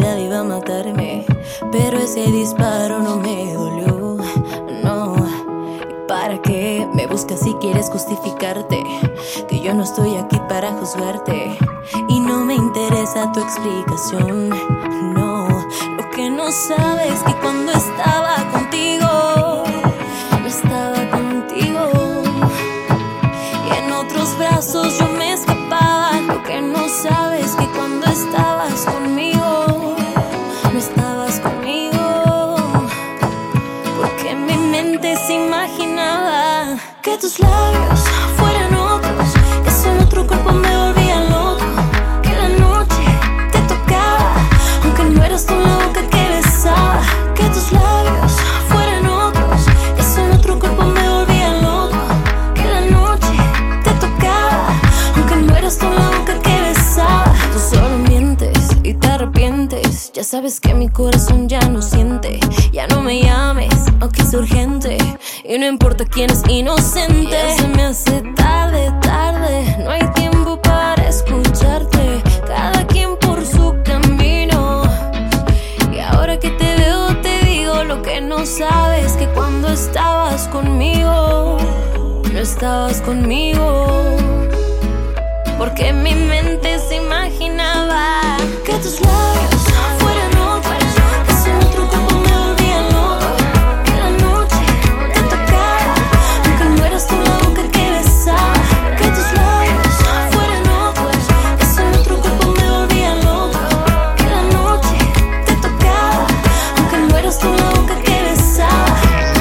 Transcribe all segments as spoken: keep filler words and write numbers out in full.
realidad iba a matarme, pero ese disparo no me dolió, no. ¿Para qué me buscas si quieres justificarte? Que yo no estoy aquí para juzgarte y no me interesa tu explicación, no. Lo que no sabes es que cuando estaba contigo, no estaba contigo, y en otros brazos yo me escapaba. Lo que no sabes es que cuando estabas conmigo, no estabas conmigo, porque en mi mente se imaginaba que tus labios fueran otros, que solo otro cuerpo me volvía loco, que la noche te tocaba, aunque no eras tú la boca que besaba. Que tus labios fueran otros, que solo otro cuerpo me volvía loco, que la noche te tocaba, aunque no eras tú la boca que besaba. Tú solo mientes y te arrepientes, ya sabes que mi corazón ya no siente. Ya no me llames, aunque es urgente, y no importa quién es inocente. Ya se me hace tarde, tarde, no hay tiempo para escucharte, cada quien por su camino. Y ahora que te veo te digo lo que no sabes, que cuando estabas conmigo, no estabas conmigo, porque en mi mente se imaginaba que tus labios fueran otros, que solo otro cuerpo me volvía loco, que la noche te tocaba, aunque no eras tú la boca que besaba. Que tus labios fueran otros, que solo otro cuerpo me volvía loco, que la noche te tocaba, aunque no eras tú la boca que besaba.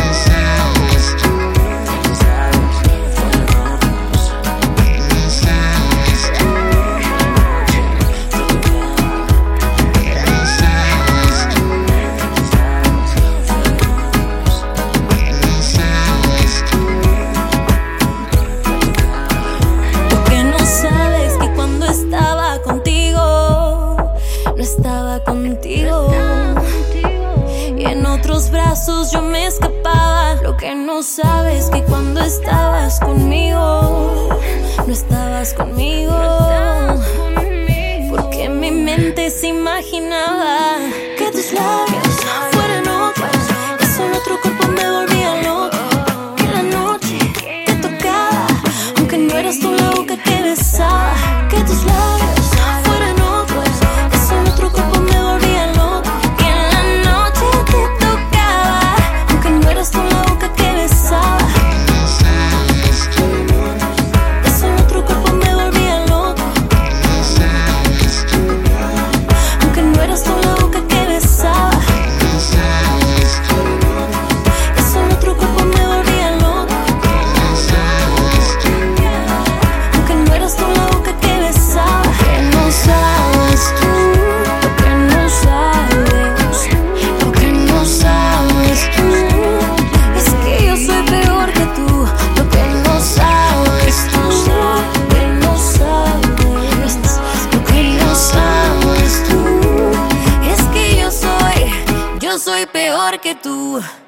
Estaba contigo, y en otros brazos yo me escapaba. Lo que no sabes que cuando estabas conmigo, no estabas conmigo, porque en mi mente se imaginaba que tus labios fueran otros, que solo otro cuerpo me volvía loco, que la noche te tocaba, aunque no eras tú la boca que besaba. Que tus labios soy peor que tú.